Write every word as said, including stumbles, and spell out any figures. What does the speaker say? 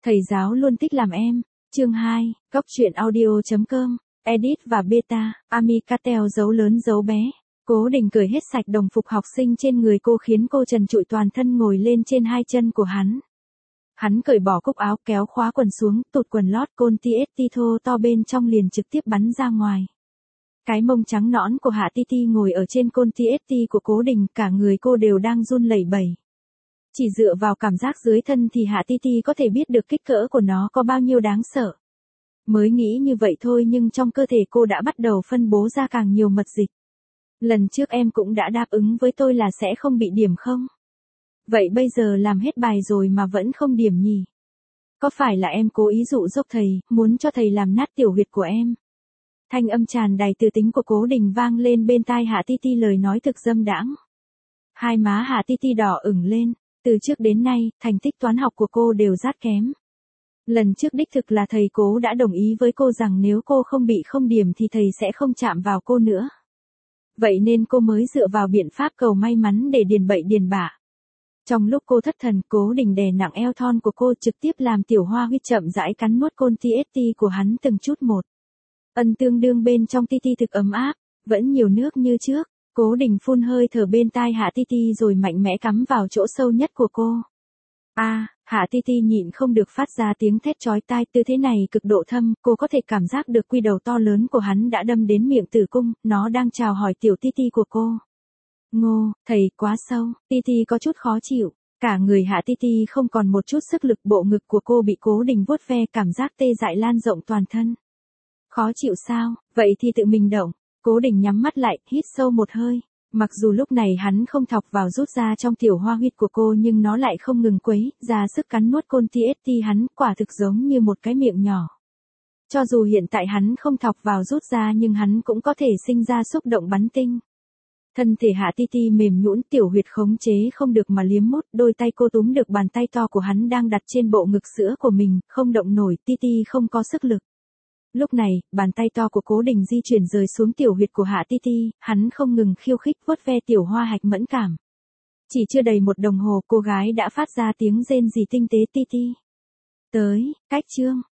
Thầy giáo luôn thích làm em. Chương hai, Góc truyện audio chấm com, Edit và Beta, Amicatel dấu lớn dấu bé. Cố Đình cởi hết sạch đồng phục học sinh trên người cô khiến cô trần trụi toàn thân ngồi lên trên hai chân của hắn. Hắn cởi bỏ cúc áo kéo khóa quần xuống, tụt quần lót côn tê ét tê thô to bên trong liền trực tiếp bắn ra ngoài. Cái mông trắng nõn của Hạ Ti Ti ngồi ở trên côn tê ét tê của Cố Đình, cả người cô đều đang run lẩy bẩy. Chỉ dựa vào cảm giác dưới thân thì Hạ Ti Ti có thể biết được kích cỡ của nó có bao nhiêu đáng sợ. Mới nghĩ như vậy thôi nhưng trong cơ thể cô đã bắt đầu phân bố ra càng nhiều mật dịch. Lần trước em cũng đã đáp ứng với tôi là sẽ không bị điểm không? Vậy bây giờ làm hết bài rồi mà vẫn không điểm nhỉ? Có phải là em cố ý dụ dỗ thầy, muốn cho thầy làm nát tiểu huyệt của em? Thanh âm tràn đầy từ tính của Cố Đình vang lên bên tai Hạ Ti Ti, lời nói thực dâm đãng. Hai má Hạ Ti Ti đỏ ửng lên, từ trước đến nay, thành tích toán học của cô đều rất kém. Lần trước đích thực là thầy Cố đã đồng ý với cô rằng nếu cô không bị không điểm thì thầy sẽ không chạm vào cô nữa. Vậy nên cô mới dựa vào biện pháp cầu may mắn để điền bậy điền bạ. Trong lúc cô thất thần, Cố Đình đè nặng eo thon của cô, trực tiếp làm Tiểu Hoa Huyết chậm rãi cắn nuốt côn tê ét tê của hắn từng chút một. Ân tương đương bên trong ti ti thực ấm áp, vẫn nhiều nước như trước. Cố Đình phun hơi thở bên tai Hạ Ti Ti rồi mạnh mẽ cắm vào chỗ sâu nhất của cô. A, à, Hạ Ti Ti nhịn không được phát ra tiếng thét chói tai, tư thế này cực độ thâm, cô có thể cảm giác được quy đầu to lớn của hắn đã đâm đến miệng tử cung, nó đang chào hỏi tiểu Ti Ti của cô. Ngô, thầy quá sâu, Ti Ti có chút khó chịu, cả người Hạ Ti Ti không còn một chút sức lực, bộ ngực của cô bị Cố Đình vuốt ve, cảm giác tê dại lan rộng toàn thân. Khó chịu sao, vậy thì tự mình động. Cố Đình nhắm mắt lại, hít sâu một hơi. Mặc dù lúc này hắn không thọc vào rút ra trong tiểu hoa huyết của cô nhưng nó lại không ngừng quấy, ra sức cắn nuốt côn tê ét tê hắn, quả thực giống như một cái miệng nhỏ. Cho dù hiện tại hắn không thọc vào rút ra nhưng hắn cũng có thể sinh ra xúc động bắn tinh. Thân thể Hạ Ti Ti mềm nhũn, tiểu huyệt khống chế không được mà liếm mút, đôi tay cô túm được bàn tay to của hắn đang đặt trên bộ ngực sữa của mình, không động nổi, Ti Ti không có sức lực. Lúc này, bàn tay to của Cố Đình di chuyển rời xuống tiểu huyệt của Hạ Ti Ti, hắn không ngừng khiêu khích vuốt ve tiểu hoa hạch mẫn cảm. Chỉ chưa đầy một đồng hồ cô gái đã phát ra tiếng rên rỉ tinh tế. Ti Ti. Tới, cách chương.